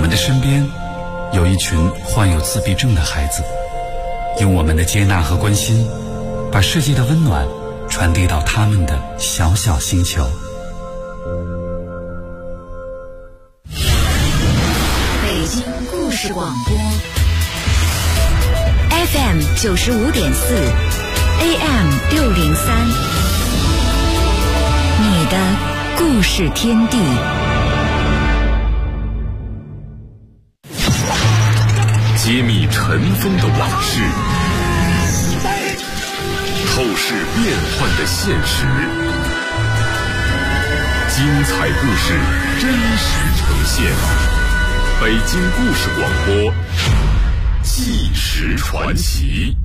们的身边有一群患有自闭症的孩子，用我们的接纳和关心，把世界的温暖传递到他们的小小星球。 北京故事广播 FM 95.4 AM 603，你的故事天地。 揭秘尘封的往事，透视变幻的现实，精彩故事真实呈现。北京故事广播，纪实传奇。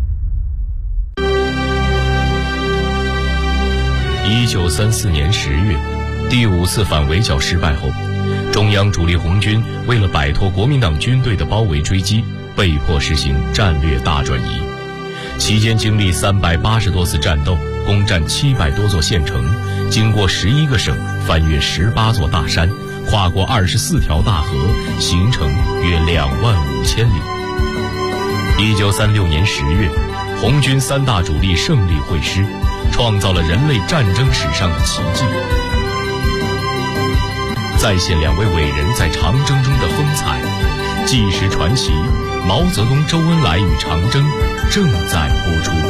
1934年10月，第5次反围剿失败后，中央主力红军为了摆脱国民党军队的包围追击，被迫实行战略大转移。期间经历380多次战斗，攻占700多座县城，经过11个省，翻越18座大山，跨过24条大河，行程约25000里。1936年10月，红军3大主力胜利会师，创造了人类战争史上的奇迹。再现2位伟人在长征中的风采，纪实传奇毛泽东、周恩来与长征正在播出。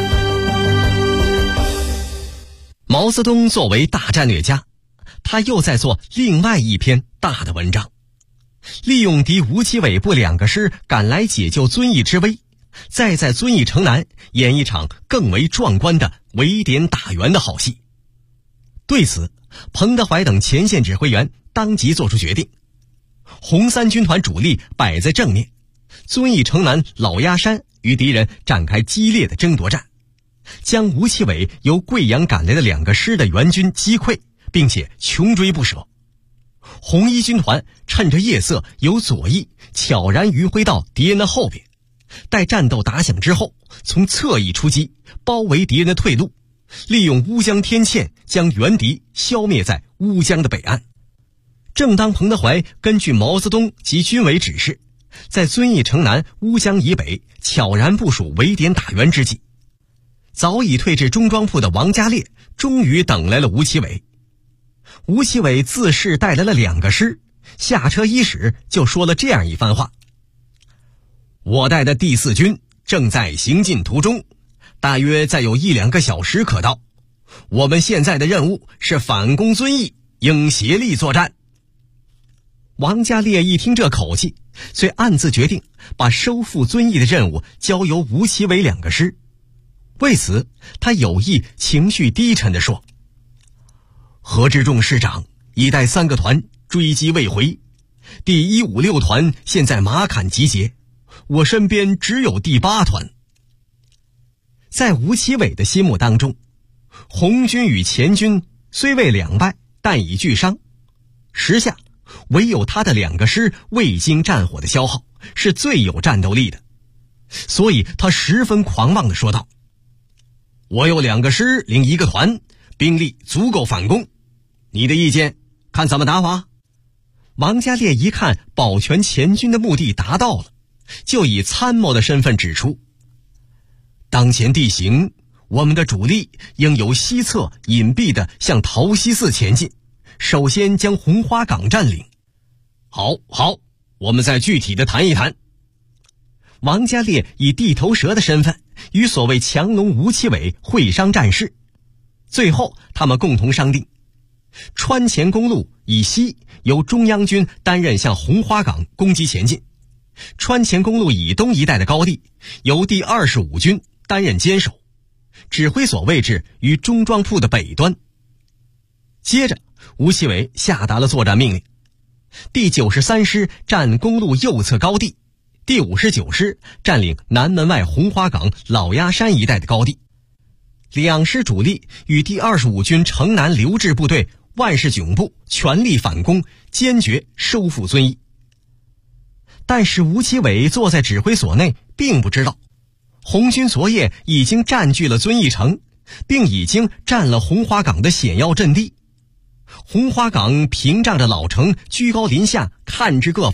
毛泽东作为大战略家，他又在做另外一篇大的文章，利用敌吴奇伟部2个师赶来解救遵义之危，再在遵义城南演一场更为壮观的围点打援的好戏。对此，彭德怀等前线指挥员当即做出决定，红三军团主力摆在正面，遵义城南老鸭山与敌人展开激烈的争夺战，将吴奇伟由贵阳赶来的2个师的援军击溃，并且穷追不舍。红一军团趁着夜色由左翼悄然迂回到敌人的后边，待战斗打响之后，从侧翼出击，包围敌人的退路，利用乌江天堑将援敌消灭在乌江的北岸。正当彭德怀根据毛泽东及军委指示，在遵义城南乌江以北悄然部署围点打援之际，早已退至中庄铺的王家烈终于等来了吴奇伟。吴奇伟自是带来了2个师，下车伊始就说了这样一番话：我带的第4军正在行进途中，大约再有1-2个小时可到。我们现在的任务是反攻遵义，应协力作战。王家烈一听这口气，遂暗自决定把收复遵义的任务交由吴奇伟2个师。为此，他有意情绪低沉地说：何志仲师长已带3个团追击未回，第156团现在马坎集结，我身边只有第8团。在吴奇伟的心目当中，红军与前军虽未两败，但已俱伤，时下唯有他的2个师未经战火的消耗，是最有战斗力的。所以他十分狂妄地说道：我有2个师领1个团，兵力足够反攻，你的意见看怎么打法？王家烈一看保全前军的目的达到了，就以参谋的身份指出：当前地形，我们的主力应由西侧隐蔽地向桃溪寺前进，首先将红花岗占领。好，我们再具体的谈一谈。王家烈以地头蛇的身份与所谓强龙吴奇伟会商战事，最后他们共同商定，川黔公路以西由中央军担任向红花岗攻击前进，川黔公路以东一带的高地由第25军担任坚守，指挥所位置于中庄铺的北端。接着吴奇伟下达了作战命令，第93师占公路右侧高地，第59师占领南门外红花岗老鸭山一带的高地。2师主力与第25军城南留置部队万事囧部全力反攻，坚决收复遵义。但是吴奇伟坐在指挥所内，并不知道红军昨夜已经占据了遵义城，并已经占了红花岗的险要阵地。红花岗屏障着老城，居高临下看至各方，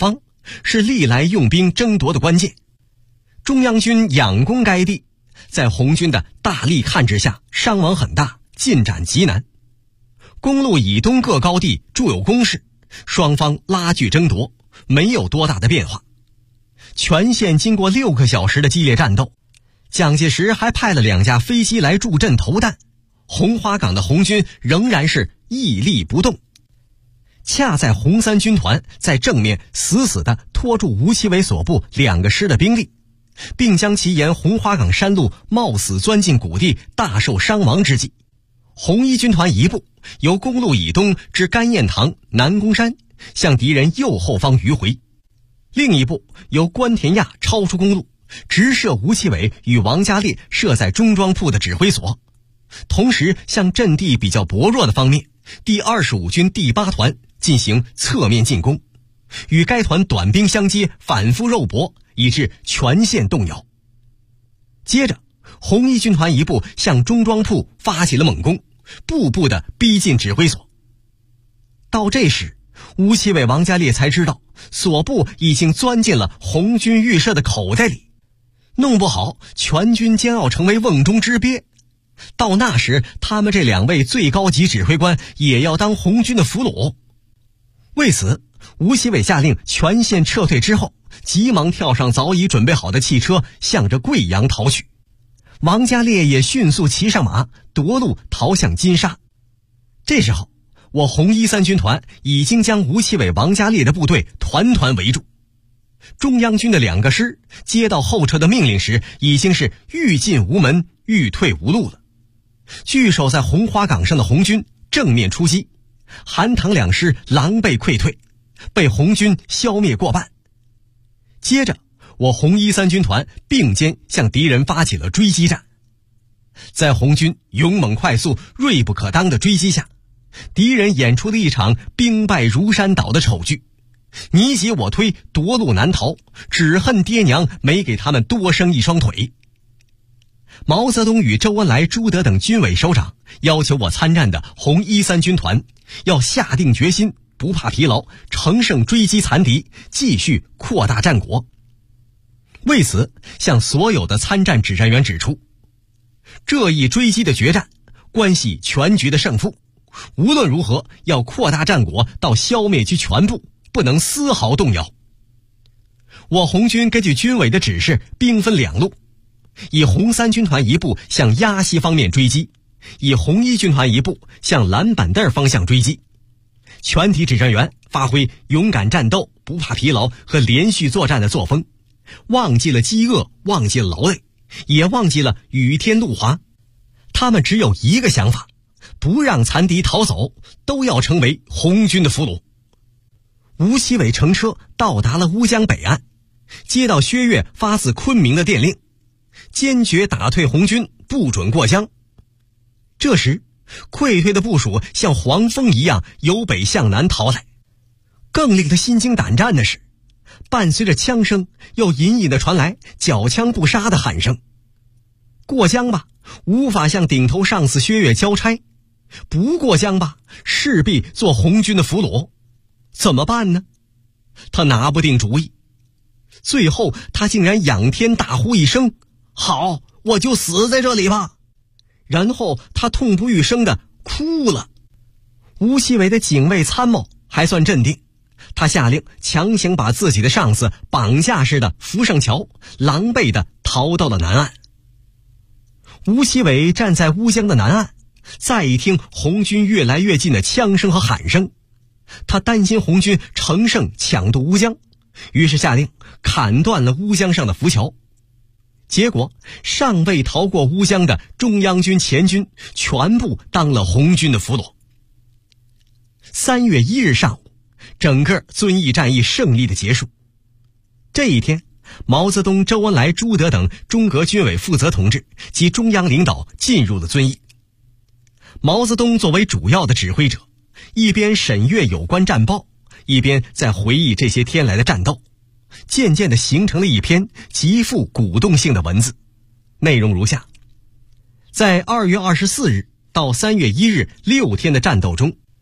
是历来用兵争夺的关键。中央军仰攻该地，在红军的大力抗制下，伤亡很大，进展极难。公路以东各高地筑有工事，双方拉锯争夺，没有多大的变化。全线经过6个小时的激烈战斗，蒋介石还派了2架飞机来助阵投弹，红花岗的红军仍然是屹立不动。恰在红三军团在正面死死地拖住吴奇伟所部2个师的兵力，并将其沿红花岗山路冒死钻进谷地，大受伤亡之际，红一军团一部由公路以东至甘雁堂、南宫山，向敌人右后方迂回；另一部由关田垭超出公路，直射吴奇伟与王家烈设在中庄铺的指挥所，同时向阵地比较薄弱的方面第25军第8团进行侧面进攻，与该团短兵相接，反复肉搏，以致全线动摇。接着红一军团一部向中庄铺发起了猛攻，步步地逼近指挥所。到这时，吴奇伟、王家烈才知道所部已经钻进了红军预设的口袋里，弄不好全军将要成为瓮中之鳖。到那时，他们这2位最高级指挥官也要当红军的俘虏。为此，吴奇伟下令全线撤退之后，急忙跳上早已准备好的汽车，向着贵阳逃去。王家烈也迅速骑上马，夺路逃向金沙。这时候，我红13军团已经将吴奇伟、王家烈的部队团团围住。中央军的2个师接到后撤的命令时，已经是欲进无门，欲退无路了。据守在红花岗上的红军正面出击，韩唐2师狼狈溃退，被红军消灭过半。接着我红13军团并肩向敌人发起了追击战。在红军勇猛快速、锐不可当的追击下，敌人演出了一场兵败如山倒的丑剧，你挤我推，夺路难逃，只恨爹娘没给他们多生一双腿。毛泽东与周恩来、朱德等军委首长要求我参战的红13军团要下定决心，不怕疲劳，乘胜追击残敌，继续扩大战果。为此，向所有的参战指战员指出，这一追击的决战关系全局的胜负，无论如何要扩大战果到消灭其全部，不能丝毫动摇。我红军根据军委的指示，兵分2路，以红3军团一部向鸭西方面追击，以红1军团一部向蓝板凳方向追击。全体指战员发挥勇敢战斗、不怕疲劳和连续作战的作风，忘记了饥饿，忘记了劳累，也忘记了雨天路滑。他们只有一个想法，不让残敌逃走，都要成为红军的俘虏。吴奇伟乘车到达了乌江北岸，接到薛岳发自昆明的电令，坚决打退红军，不准过江。这时，溃退的部署像黄蜂一样由北向南逃来。更令他心惊胆战的是，伴随着枪声，又隐隐地传来缴枪不杀的喊声。过江吧，无法向顶头上司薛岳交差；不过江吧，势必做红军的俘虏。怎么办呢？他拿不定主意。最后，他竟然仰天大呼一声：“好，我就死在这里吧！”然后他痛不欲生地哭了。吴奇伟的警卫参谋还算镇定，他下令强行把自己的上司绑架似的扶上桥，狼狈地逃到了南岸。吴奇伟站在乌江的南岸，再一听红军越来越近的枪声和喊声，他担心红军乘胜抢渡乌江，于是下令砍断了乌江上的浮桥。结果尚未逃过乌江的中央军前军全部当了红军的俘虏。3月1日上午，整个遵义战役胜利的结束。这一天，毛泽东、周恩来、朱德等中革军委负责同志及中央领导进入了遵义。毛泽东作为主要的指挥者，一边审阅有关战报，一边在回忆这些天来的战斗，渐渐地形成了一篇极富鼓动性的文字。内容如下：在2月24日到3月1日6天的战斗中，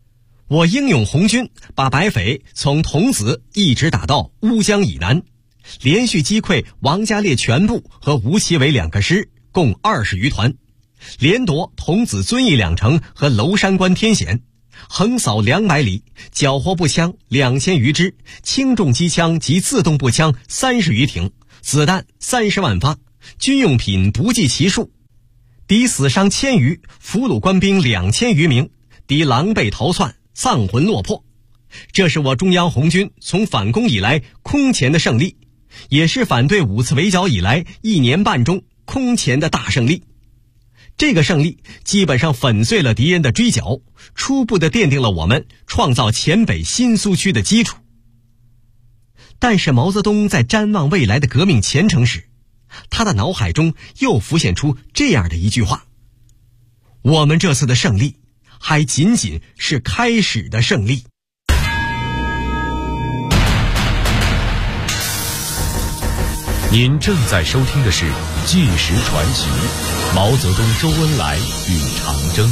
我英勇红军把白匪从桐梓一直打到乌江以南，连续击溃王家烈全部和吴奇伟2个师，共20余团，连夺桐梓遵义2城和娄山关天险，横扫200里，缴获步枪2000余支，轻重机枪及自动步枪30余挺，子弹30万发，军用品不计其数。敌死伤1000余，俘虏官兵2000余名，敌狼狈逃窜，丧魂落魄。这是我中央红军从反攻以来空前的胜利，也是反对5次围剿以来1年半中空前的大胜利。这个胜利基本上粉碎了敌人的追剿，初步地奠定了我们创造黔北新苏区的基础。但是毛泽东在瞻望未来的革命前程时，他的脑海中又浮现出这样的一句话：我们这次的胜利还仅仅是开始的胜利。 您正在收听的是《纪实传奇》，毛泽东、周恩来与长征。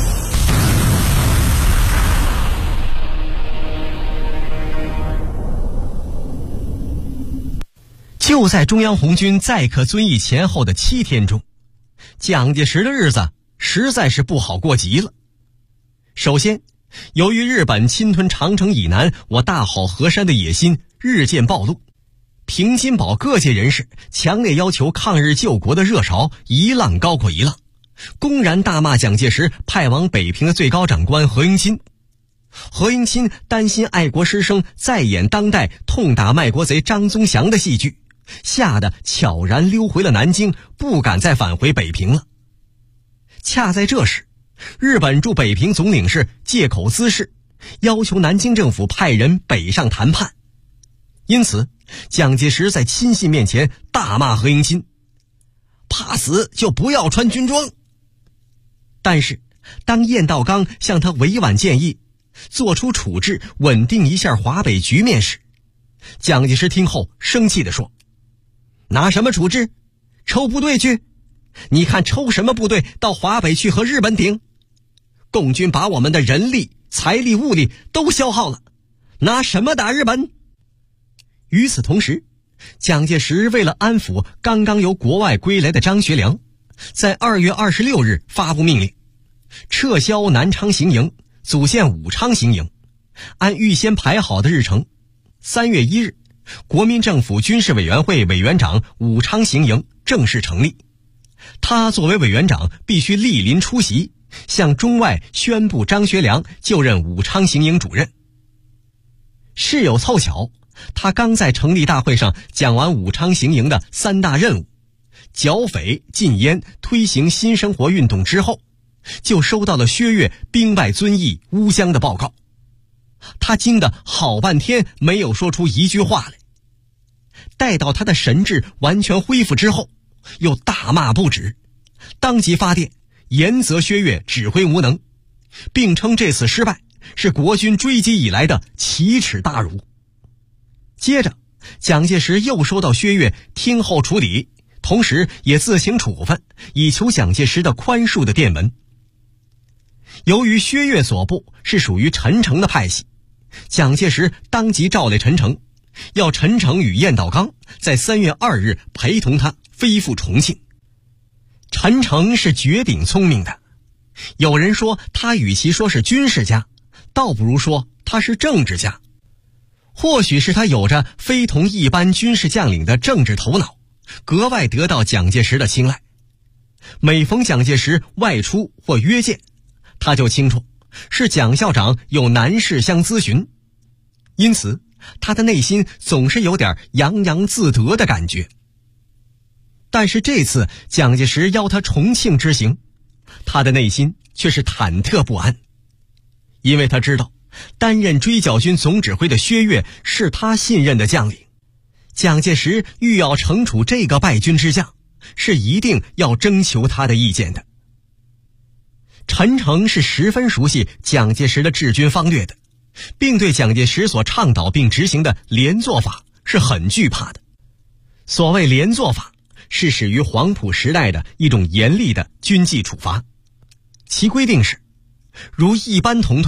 就在中央红军载客遵义前后的7天中，蒋介石的日子实在是不好过极了。首先，由于日本侵吞长城以南我大好河山的野心日渐暴露，平津堡各界人士强烈要求抗日救国的热潮一浪高过一浪，公然大骂蒋介石派往北平的最高长官何应钦。何应钦担心爱国师生再演当代痛打卖国贼张宗祥的戏剧，吓得悄然溜回了南京，不敢再返回北平了。恰在这时，日本驻北平总领事借口滋事，要求南京政府派人北上谈判。因此，蒋介石在亲信面前大骂何应钦，怕死就不要穿军装。但是，当晏道刚向他委婉建议做出处置，稳定一下华北局面时，蒋介石听后生气地说：拿什么处置？抽部队去？你看抽什么部队到华北去和日本顶？共军把我们的人力、财力、物力都消耗了，拿什么打日本？与此同时，蒋介石为了安抚刚刚由国外归来的张学良，在2月26日发布命令，撤销南昌行营，组建武昌行营，按预先排好的日程，3月1日，国民政府军事委员会委员长武昌行营正式成立。他作为委员长必须莅临出席，向中外宣布张学良就任武昌行营主任。事有凑巧，他刚在成立大会上讲完武昌行营的3大任务，剿匪、禁烟、推行新生活运动之后，就收到了薛岳兵败遵义、乌江的报告。他惊得好半天没有说出一句话来。待到他的神智完全恢复之后，又大骂不止，当即发电严责薛岳指挥无能，并称这次失败是国军追击以来的奇耻大辱。接着，蒋介石又收到薛岳听候处理，同时也自行处分，以求蒋介石的宽恕的电文。由于薛岳所部是属于陈诚的派系，蒋介石当即召来陈诚，要陈诚与晏道刚在3月2日陪同他飞赴重庆。陈诚是绝顶聪明的，有人说他与其说是军事家，倒不如说他是政治家。或许是他有着非同一般军事将领的政治头脑，格外得到蒋介石的青睐。每逢蒋介石外出或约见，他就清楚是蒋校长有难事相咨询，因此他的内心总是有点洋洋自得的感觉。但是这次蒋介石邀他重庆之行，他的内心却是忐忑不安，因为他知道担任追剿军总指挥的薛岳是他信任的将领，蒋介石欲要惩处这个败军之将，是一定要征求他的意见的。陈诚是十分熟悉蒋介石的治军方略的，并对蒋介石所倡导并执行的连坐法是很惧怕的。所谓连坐法，是始于黄埔时代的一种严厉的军纪处罚，其规定是：如一般同退，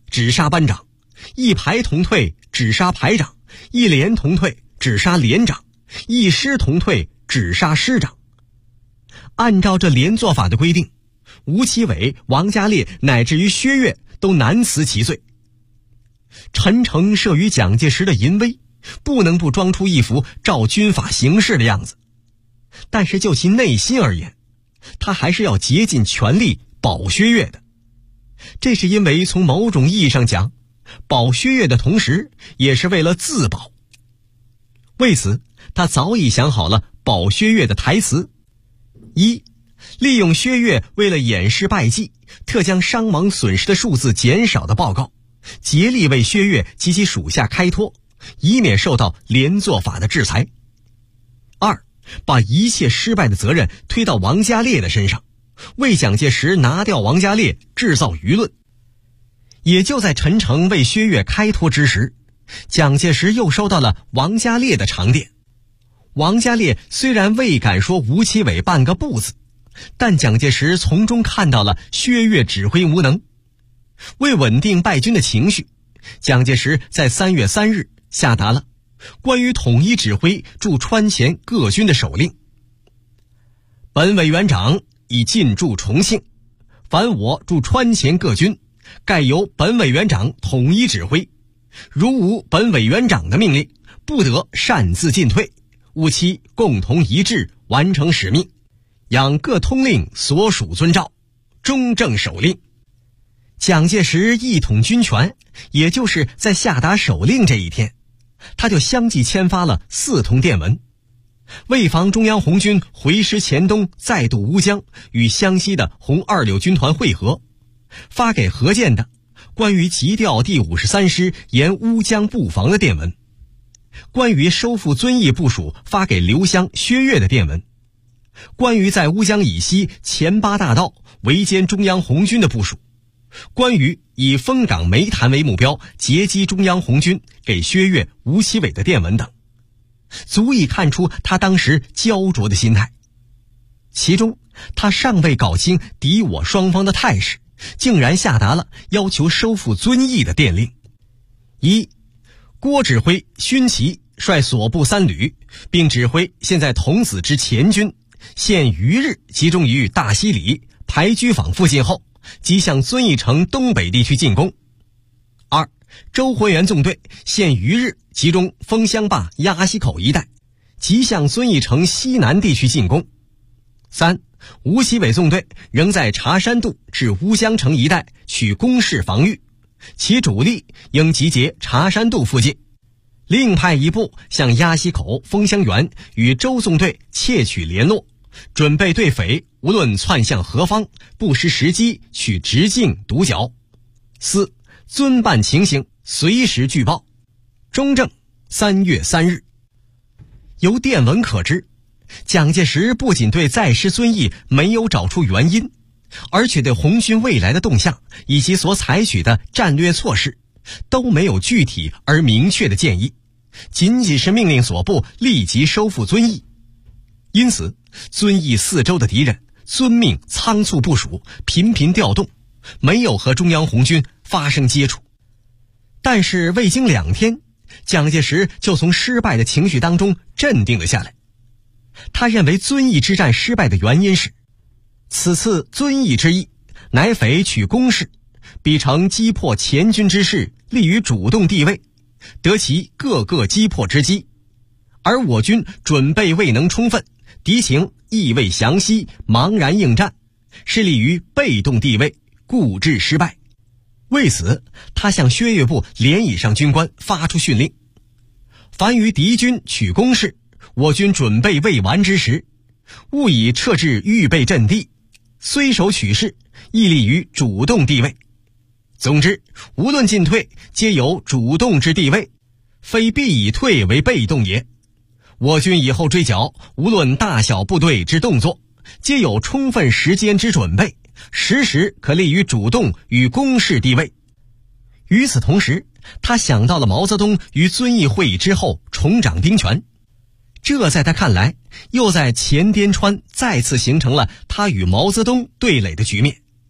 只杀班长；一排同退，只杀排长；一连同退，只杀连长；一师同退，只杀师长。按照这连坐法的规定，吴奇伟、王家烈乃至于薛岳都难辞其罪。陈诚慑于蒋介石的淫威，不能不装出一副照军法行事的样子，但是就其内心而言，他还是要竭尽全力保薛岳的。这是因为从某种意义上讲，保薛岳的同时也是为了自保。为此，他早已想好了保薛岳的台词：一，利用薛岳为了掩饰败绩，特将伤亡损失的数字减少的报告，竭力为薛岳及其属下开脱，以免受到连坐法的制裁。二，把一切失败的责任推到王家烈的身上，为蒋介石拿掉王家烈制造舆论。也就在陈诚为薛岳开脱之时，蒋介石又收到了王家烈的长电。王家烈虽然未敢说吴奇伟半个不字，但蒋介石从中看到了薛岳指挥无能。为稳定败军的情绪，蒋介石在3月3日下达了关于统一指挥驻川黔各军的手令：本委员长已进驻重庆，凡我驻川黔各军，盖由本委员长统一指挥，如无本委员长的命令，不得擅自进退，务期共同一致完成使命，仰各通令所属遵照，忠正守令。蒋介石一统军权，也就是在下达手令这一天，他就相继签发了4通电文，为防中央红军回师黔东再渡乌江与湘西的红2柳军团会合，发给何键的关于急调第53师沿乌江布防的电文，关于收复遵义部署发给刘湘、薛岳的电文，关于在乌江以西前8大道围歼中央红军的部署，关于以丰岗煤潭为目标截击中央红军给薛岳、吴奇伟的电文等，足以看出他当时焦灼的心态。其中他尚未搞清敌我双方的态势，竟然下达了要求收复遵义的电令：一，郭指挥勋旗率所部3旅，并指挥现在童子之前军，现余日集中于大西里、排居坊附近后，即向遵义城东北地区进攻。二，周浑元纵队现余日集中枫香坝、鸭溪口一带，即向遵义城西南地区进攻。三，吴奇伟纵队仍在茶山渡至乌江城一带取工事防御，其主力应集结茶山渡附近，另派一部向鸭溪口、枫香园与周纵队窃取联络，准备对匪无论窜向何方，不失时机取直径堵剿。四，遵办情形随时据报。中正3月3日。由电文可知，蒋介石不仅对再失遵义没有找出原因，而且对红军未来的动向以及所采取的战略措施都没有具体而明确的建议，仅仅是命令所部立即收复遵义。因此，遵义4周的敌人遵命仓促部署，频频调动，没有和中央红军发生接触。但是未经2天，蒋介石就从失败的情绪当中镇定了下来。他认为遵义之战失败的原因是，此次遵义之役，乃匪取攻势，彼乘击破黔军之势，立于主动地位，得其各个击破之机，而我军准备未能充分，敌情亦未详悉，茫然应战，是立于被动地位，故致失败。为此，他向薛岳部连以上军官发出训令：凡于敌军取攻势，我军准备未完之时，务以撤至预备阵地，虽守取势，亦立于主动地位。总之，无论进退，皆有主动之地位，非必以退为被动也。我军以后追剿，无论大小部队之动作，皆有充分时间之准备，时时可立于主动与攻势地位。与此同时，他想到了毛泽东于遵义会议之后重掌兵权，这在他看来，又在黔滇川再次形成了他与毛泽东对垒的局面。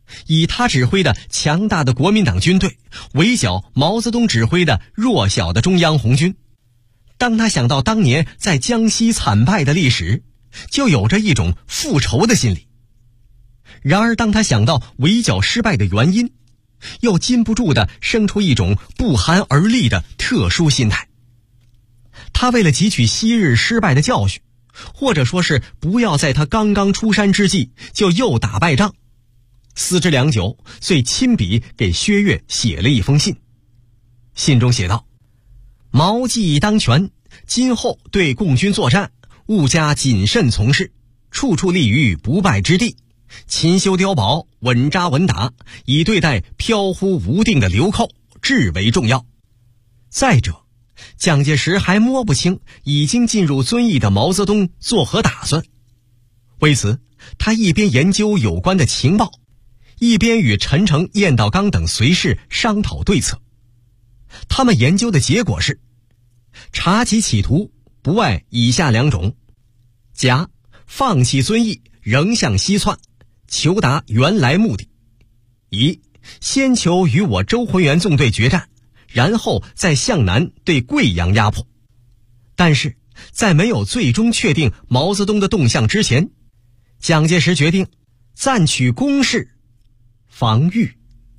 以他指挥的强大的国民党军队围剿毛泽东指挥的弱小的中央红军。当他想到当年在江西惨败的历史，就有着一种复仇的心理。然而当他想到围剿失败的原因，又禁不住地生出一种不寒而栗的特殊心态。他为了汲取昔日失败的教训，或者说是不要在他刚刚出山之际就又打败仗，思之良久，遂亲笔给薛岳写了一封信。信中写道：毛既当权，今后对共军作战，务加谨慎从事，处处立于不败之地，勤修碉堡，稳扎稳打，以对待飘忽无定的流寇，至为重要。再者，蒋介石还摸不清已经进入遵义的毛泽东作何打算。为此，他一边研究有关的情报，一边与陈诚、晏道刚等随侍商讨对策。他们研究的结果是，查其企图不外以下两种：甲，放弃遵义，仍向西窜，求达原来目的；乙，先求与我周浑元纵队决战，然后再向南对贵阳压迫。但是在没有最终确定毛泽东的动向之前，蒋介石决定暂取攻势，防御。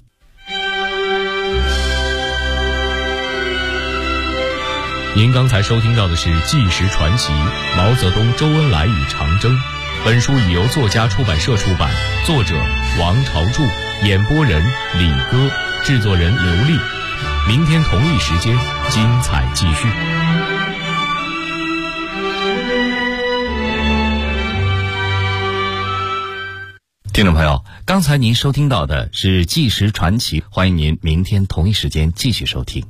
您刚才收听到的是《纪实传奇：毛泽东、周恩来与长征》。本书已由作家出版社出版，作者王朝柱，演播人李歌，制作人刘丽。明天同一时间，精彩继续。 听众朋友，刚才您收听到的是《纪实传奇》，欢迎您明天同一时间继续收听。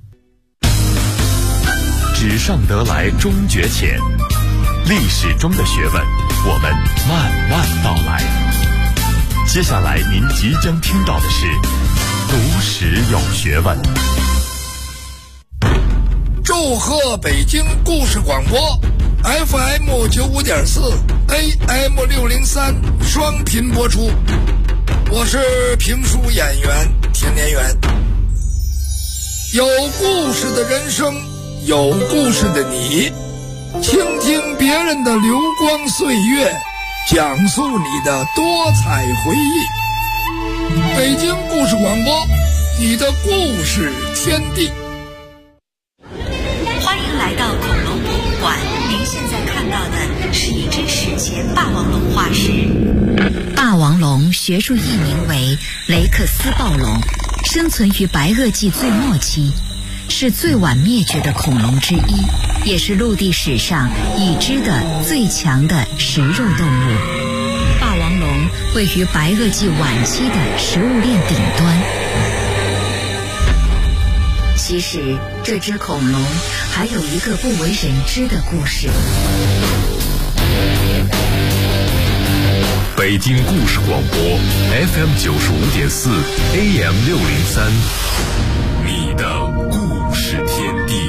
纸上得来终觉浅，历史中的学问，我们慢慢道来。接下来您即将听到的是读史有学问。 祝贺北京故事广播 FM 95.4 AM 603双频播出，我是评书演员田连元。有故事的人生，有故事的你，倾听别人的流光岁月，讲述你的多彩回忆。北京故事广播，你的故事天地。 欢迎来到恐龙博物馆，您现在看到的是一只史前霸王龙化石。霸王龙学术译名为雷克斯暴龙，生存于白垩纪最末期，是最晚灭绝的恐龙之一，也是陆地史上已知的最强的食肉动物。霸王龙位于白垩纪晚期的食物链顶端。其实这只恐龙还有一个不为人知的故事。 北京故事广播 FM 95.4 AM 603，你的故事天地。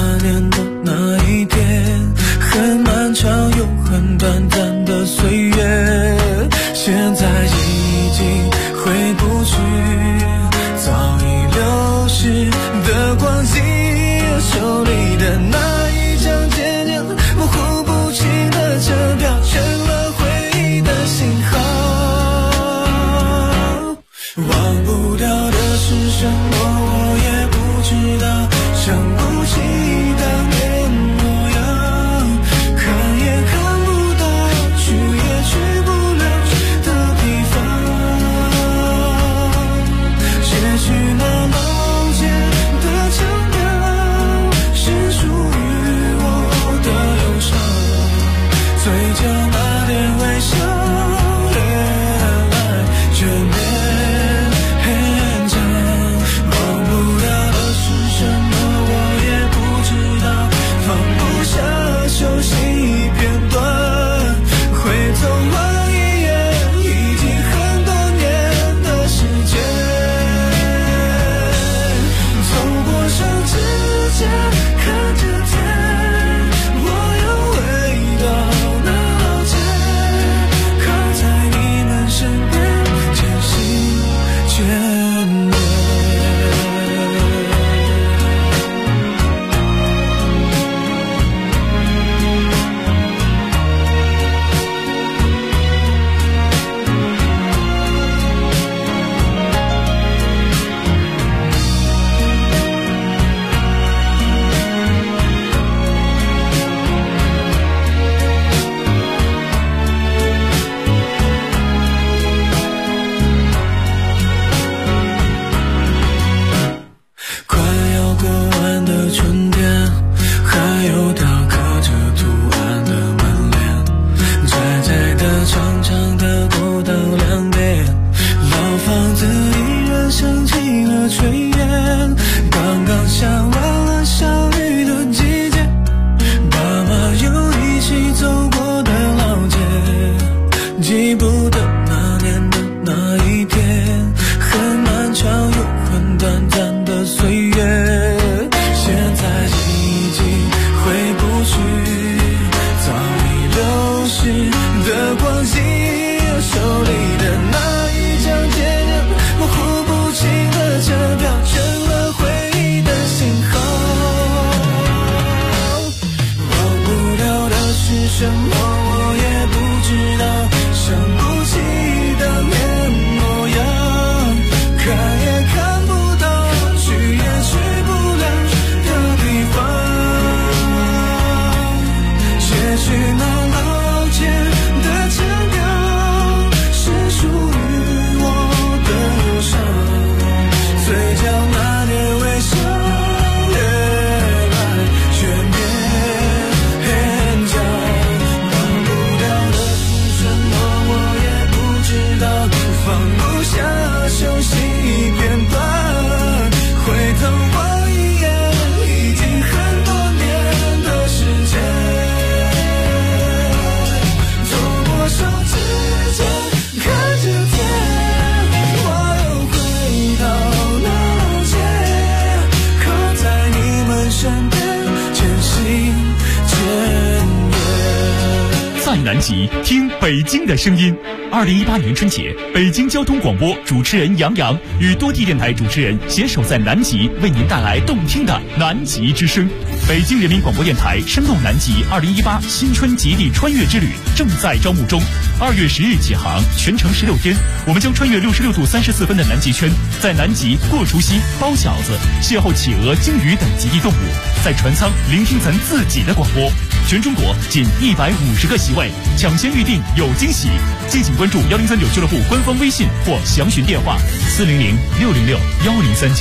很漫长又很短暂的岁月。 什么，我也不知道，想不起的面模样，看也看不到，去也去不了的地方。也许那老街的腔调是属于我的忧伤，嘴角那点微笑越来越勉强，忘不掉的是什么，我也不知道，放不下休息片段，回头望一眼，已经很多年的时间。手指尖看着天，我又回到那街，靠在你们身边，渐行渐远。 在南极听北京的声音。2018年春节，北京交通广播主持人杨洋与多地电台主持人携手在南极，为您带来动听的南极之声。北京人民广播电台声动南极2018新春极地穿越之旅正在招募中，2月10日起航，全程16天，我们将穿越66度34分的南极圈，在南极过除夕、包饺子，邂逅企鹅、鲸鱼等极地动物，在船舱聆听咱自己的广播。全中国仅150个席位，抢先预定有惊喜，敬请关注1039俱乐部官方微信或详询电话400-606-1039。